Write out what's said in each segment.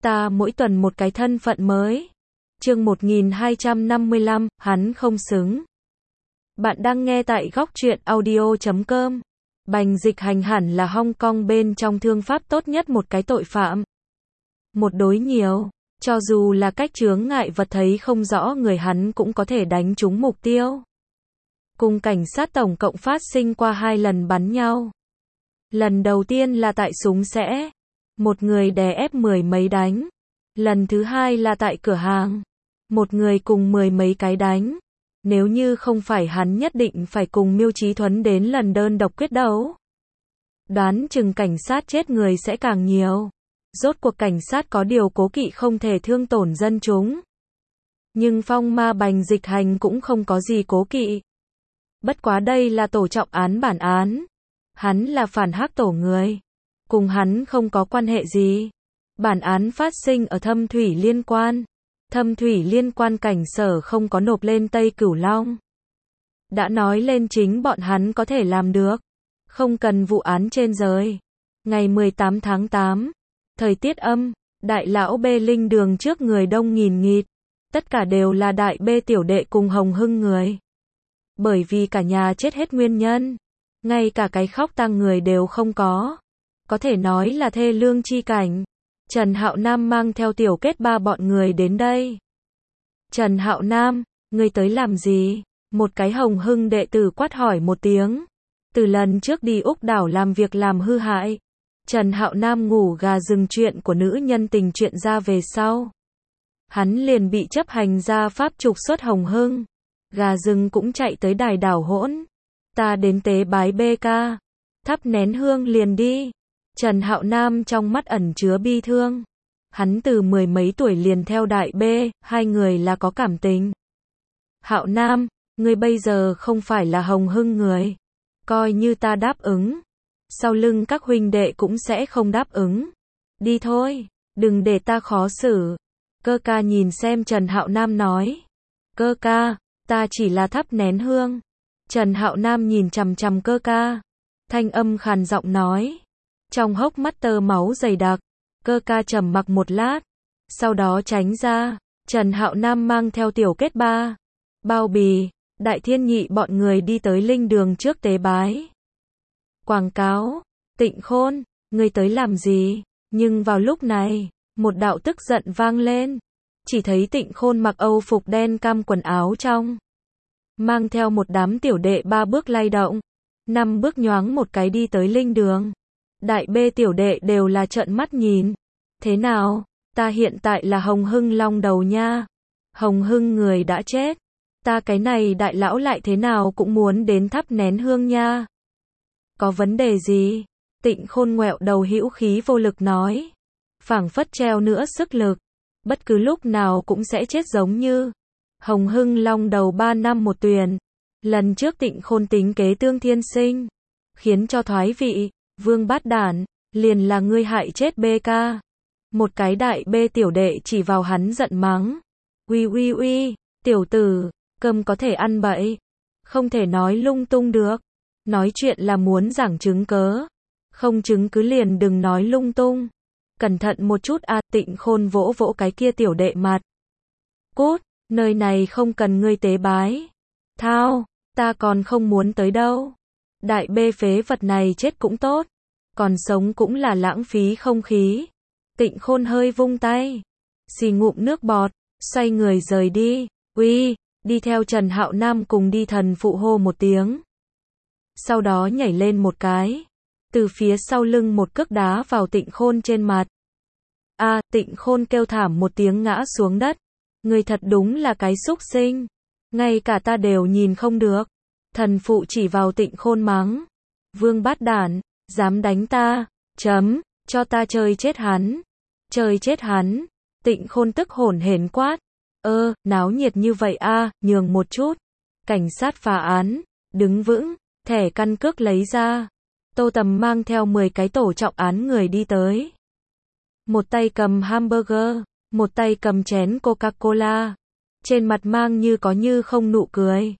ta mỗi tuần một cái thân phận mới. Chương 1255, hắn không xứng. Bạn đang nghe tại góc truyện audio.com. Bành Dịch Hành hẳn là Hong Kong bên trong thương pháp tốt nhất một cái tội phạm. Một đối nhiều, cho dù là cách chướng ngại vật thấy không rõ người hắn cũng có thể đánh trúng mục tiêu. Cùng cảnh sát tổng cộng phát sinh qua 2 lần bắn nhau. Lần đầu tiên là tại súng sẽ, một người đè ép 10 mấy đánh. Lần thứ hai là tại cửa hàng, một người cùng 10 mấy cái đánh. Nếu như không phải hắn nhất định phải cùng Miêu Chí Thuấn đến lần đơn độc quyết đấu. Đoán chừng cảnh sát chết người sẽ càng nhiều. Rốt cuộc cảnh sát có điều cố kỵ không thể thương tổn dân chúng. Nhưng phong ma Bành Dịch Hành cũng không có gì cố kỵ. Bất quá đây là tổ trọng án bản án. Hắn là phản hắc tổ người. Cùng hắn không có quan hệ gì. Bản án phát sinh ở Thâm Thủy Liên Quan. Thâm Thủy Liên Quan cảnh sở không có nộp lên Tây Cửu Long. Đã nói lên chính bọn hắn có thể làm được. Không cần vụ án trên rời. Ngày 18 tháng 8. Thời tiết âm. Đại lão B linh đường trước người đông nghìn nghịt. Tất cả đều là đại B tiểu đệ cùng Hồng Hưng người. Bởi vì cả nhà chết hết nguyên nhân. Ngay cả cái khóc tang người đều không có. Có thể nói là thê lương chi cảnh. Trần Hạo Nam mang theo tiểu kết ba bọn người đến đây. Trần Hạo Nam, ngươi tới làm gì? Một cái Hồng Hưng đệ tử quát hỏi một tiếng. Từ lần trước đi Úc đảo làm việc làm hư hại. Trần Hạo Nam ngủ gà rừng chuyện của nữ nhân tình chuyện ra về sau. Hắn liền bị chấp hành ra pháp trục xuất Hồng Hưng. Gà rừng cũng chạy tới đài đảo hỗn. Ta đến tế bái BK. Thắp nén hương liền đi. Trần Hạo Nam trong mắt ẩn chứa bi thương. Hắn từ 10 mấy tuổi liền theo đại B, hai người là có cảm tình. Hạo Nam, ngươi bây giờ không phải là Hồng Hưng người. Coi như ta đáp ứng. Sau lưng các huynh đệ cũng sẽ không đáp ứng. Đi thôi, đừng để ta khó xử. Cơ ca nhìn xem Trần Hạo Nam nói. Cơ ca, ta chỉ là thắp nén hương. Trần Hạo Nam nhìn chằm chằm cơ ca. Thanh âm khàn giọng nói. Trong hốc mắt tơ máu dày đặc. Cơ ca trầm mặc một lát. Sau đó tránh ra. Trần Hạo Nam mang theo tiểu kết ba. Bao bì. Đại Thiên Nhị bọn người đi tới linh đường trước tế bái. Quảng cáo. Tịnh Khôn. Ngươi tới làm gì? Nhưng vào lúc này. Một đạo tức giận vang lên. Chỉ thấy Tịnh Khôn mặc Âu phục đen cam quần áo trong. Mang theo một đám tiểu đệ 3 bước lay động. 5 bước nhoáng một cái đi tới linh đường. Đại B tiểu đệ đều là trợn mắt nhìn. Thế nào? Ta hiện tại là Hồng Hưng long đầu nha. Hồng Hưng người đã chết. Ta cái này đại lão lại thế nào cũng muốn đến thắp nén hương nha. Có vấn đề gì? Tịnh Khôn ngoẹo đầu hữu khí vô lực nói. Phảng phất treo nữa sức lực. Bất cứ lúc nào cũng sẽ chết giống như. Hồng Hưng long đầu 3 năm một tuyền. Lần trước Tịnh Khôn tính kế Tương Thiên Sinh. Khiến cho thoái vị. Vương Bát Đản, liền là ngươi hại chết BK. Một cái đại B tiểu đệ chỉ vào hắn giận mắng. Uy, tiểu tử, cơm có thể ăn bậy. Không thể nói lung tung được. Nói chuyện là muốn giảng chứng cớ. Không chứng cứ liền đừng nói lung tung. Cẩn thận một chút à. Tịnh Khôn vỗ vỗ cái kia tiểu đệ mặt. Cút, nơi này không cần ngươi tế bái. Thao, ta còn không muốn tới đâu. Đại B phế vật này chết cũng tốt. Còn sống cũng là lãng phí không khí. Tịnh Khôn hơi vung tay. Xì ngụm nước bọt. Xoay người rời đi. Uy, đi theo Trần Hạo Nam cùng đi thần phụ hô một tiếng. Sau đó nhảy lên một cái. Từ phía sau lưng một cước đá vào Tịnh Khôn trên mặt. A, Tịnh Khôn kêu thảm một tiếng ngã xuống đất. Người thật đúng là cái súc sinh. Ngay cả ta đều nhìn không được. Thần phụ chỉ vào Tịnh Khôn mắng. Vương Bát Đản, dám đánh ta, cho ta chơi chết hắn. Chơi chết hắn. Tịnh Khôn tức hổn hển quát. Náo nhiệt như vậy a, nhường một chút. Cảnh sát phá án, đứng vững, thẻ căn cước lấy ra. Tô Tầm mang theo 10 cái tổ trọng án người đi tới. Một tay cầm hamburger, một tay cầm chén Coca-Cola. Trên mặt mang như có như không nụ cười.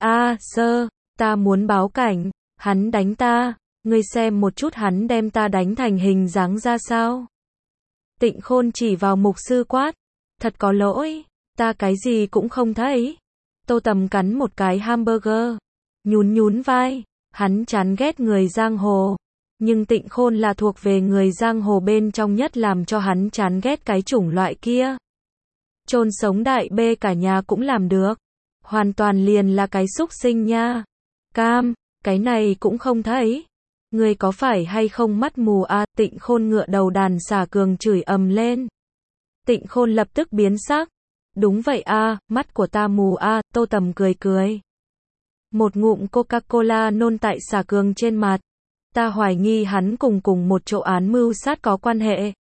Sơ, ta muốn báo cảnh, hắn đánh ta, ngươi xem một chút hắn đem ta đánh thành hình dáng ra sao. Tịnh Khôn chỉ vào mục sư quát. Thật có lỗi, ta cái gì cũng không thấy. Tô Tầm cắn một cái hamburger, nhún nhún vai, hắn chán ghét người giang hồ. Nhưng Tịnh Khôn là thuộc về người giang hồ bên trong nhất làm cho hắn chán ghét cái chủng loại kia. Chôn sống đại bê cả nhà cũng làm được. Hoàn toàn liền là cái xúc sinh nha. Cam, cái này cũng không thấy. Người có phải hay không mắt mù à? Tịnh Khôn ngựa đầu đàn xà cường chửi ầm lên. Tịnh Khôn lập tức biến sắc. Đúng vậy à, mắt của ta mù à, Tô Tầm cười cười. Một ngụm Coca-Cola nôn tại xà cường trên mặt. Ta hoài nghi hắn cùng một chỗ án mưu sát có quan hệ.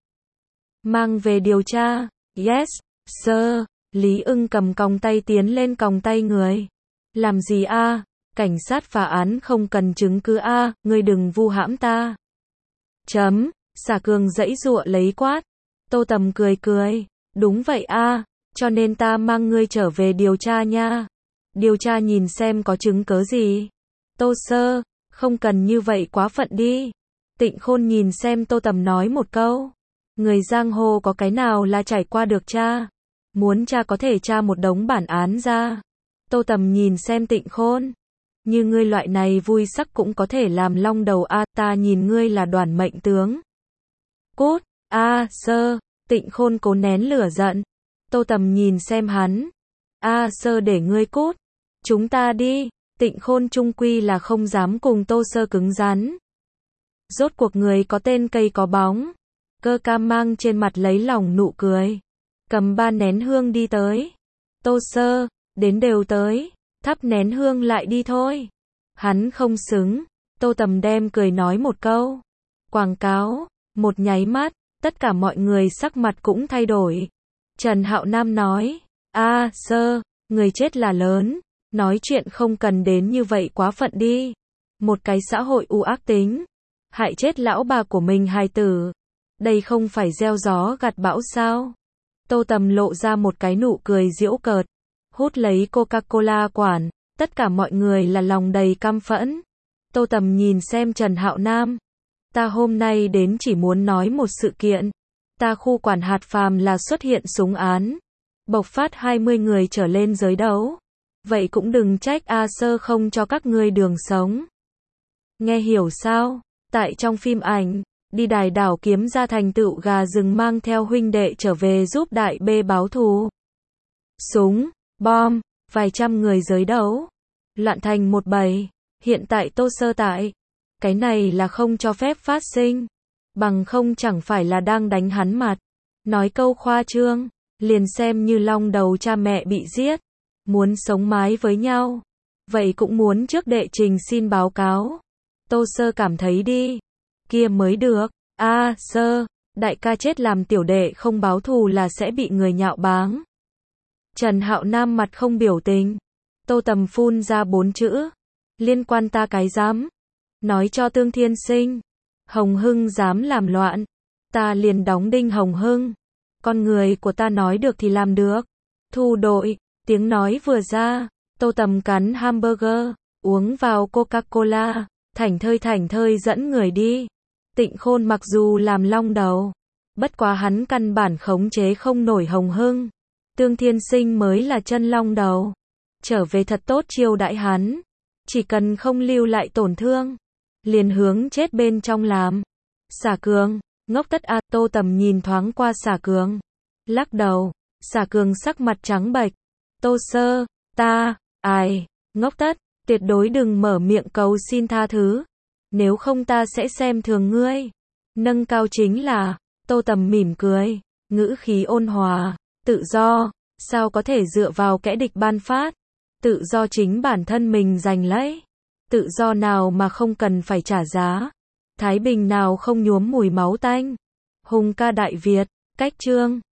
Mang về điều tra. Yes, sir. Lý Ưng cầm còng tay tiến lên còng tay người. Làm gì a? Cảnh sát phá án không cần chứng cứ a, ngươi đừng vu hãm ta. Chấm, xà cường giãy giụa lấy quát. Tô Tầm cười cười. Đúng vậy a, cho nên ta mang ngươi trở về điều tra nha. Điều tra nhìn xem có chứng cớ gì. Tô sơ, không cần như vậy quá phận đi. Tịnh Khôn nhìn xem Tô Tầm nói một câu. Người giang hồ có cái nào là trải qua được tra. Muốn tra có thể tra một đống bản án ra. Tô Tầm nhìn xem Tịnh Khôn. Như ngươi loại này vui sắc cũng có thể làm long đầu a, ta nhìn ngươi là đoàn mệnh tướng. Cút, a sơ, Tịnh Khôn cố nén lửa giận. Tô Tầm nhìn xem hắn. A sơ để ngươi cút. Chúng ta đi. Tịnh Khôn trung quy là không dám cùng Tô sơ cứng rắn. Rốt cuộc người có tên cây có bóng. Cơ Cam mang trên mặt lấy lòng nụ cười. Cầm 3 nén hương đi tới. Tô sơ, đến đều tới. Thắp nén hương lại đi thôi. Hắn không xứng. Tô Tầm đem cười nói một câu. Quảng cáo. Một nháy mắt, tất cả mọi người sắc mặt cũng thay đổi. Trần Hạo Nam nói. A sơ, người chết là lớn. Nói chuyện không cần đến như vậy quá phận đi. Một cái xã hội u ác tính. Hại chết lão bà của mình hài tử. Đây không phải gieo gió gặt bão sao? Tô Tầm lộ ra một cái nụ cười giễu cợt. Hút lấy Coca-Cola quản. Tất cả mọi người là lòng đầy căm phẫn. Tô Tầm nhìn xem Trần Hạo Nam. Ta hôm nay đến chỉ muốn nói một sự kiện. Ta khu quản hạt phàm là xuất hiện súng án. Bộc phát 20 người trở lên giới đấu. Vậy cũng đừng trách A sơ không cho các ngươi đường sống. Nghe hiểu sao? Tại trong phim ảnh, đi đài đảo kiếm ra thành tựu gà rừng mang theo huynh đệ trở về giúp đại bê báo thù. Súng, bom, vài trăm người giới đấu. Loạn thành một bầy. Hiện tại Tô sơ tại. Cái này là không cho phép phát sinh. Bằng không chẳng phải là đang đánh hắn mặt. Nói câu khoa trương. Liền xem như long đầu cha mẹ bị giết. Muốn sống mái với nhau. Vậy cũng muốn trước đệ trình xin báo cáo. Tô sơ cảm thấy đi. Kia mới được. A sơ, đại ca chết làm tiểu đệ không báo thù là sẽ bị người nhạo báng. Trần Hạo Nam mặt không biểu tình. Tô Tầm phun ra 4 chữ. Liên quan ta cái dám. Nói cho Tương Thiên Sinh. Hồng Hưng dám làm loạn. Ta liền đóng đinh Hồng Hưng. Con người của ta nói được thì làm được. Thu đội. Tiếng nói vừa ra. Tô Tầm cắn hamburger. Uống vào Coca-Cola. Thảnh thơi dẫn người đi. Tịnh Khôn mặc dù làm long đầu. Bất quá hắn căn bản khống chế không nổi Hồng Hưng. Tương Thiên Sinh mới là chân long đầu. Trở về thật tốt chiêu đãi hắn. Chỉ cần không lưu lại tổn thương. Liền hướng chết bên trong làm. Xà Cường, ngốc tất a. Tô Tầm nhìn thoáng qua Xà Cường. Lắc đầu. Xà Cường sắc mặt trắng bệch. Tô sơ, ta, ai, ngốc tất, tuyệt đối đừng mở miệng cầu xin tha thứ. Nếu không ta sẽ xem thường ngươi. Nâng cao chính là. Tô Tầm mỉm cười. Ngữ khí ôn hòa. Tự do, sao có thể dựa vào kẻ địch ban phát. Tự do chính bản thân mình giành lấy. Tự do nào mà không cần phải trả giá. Thái bình nào không nhuốm mùi máu tanh. Hùng ca Đại Việt, cách chương.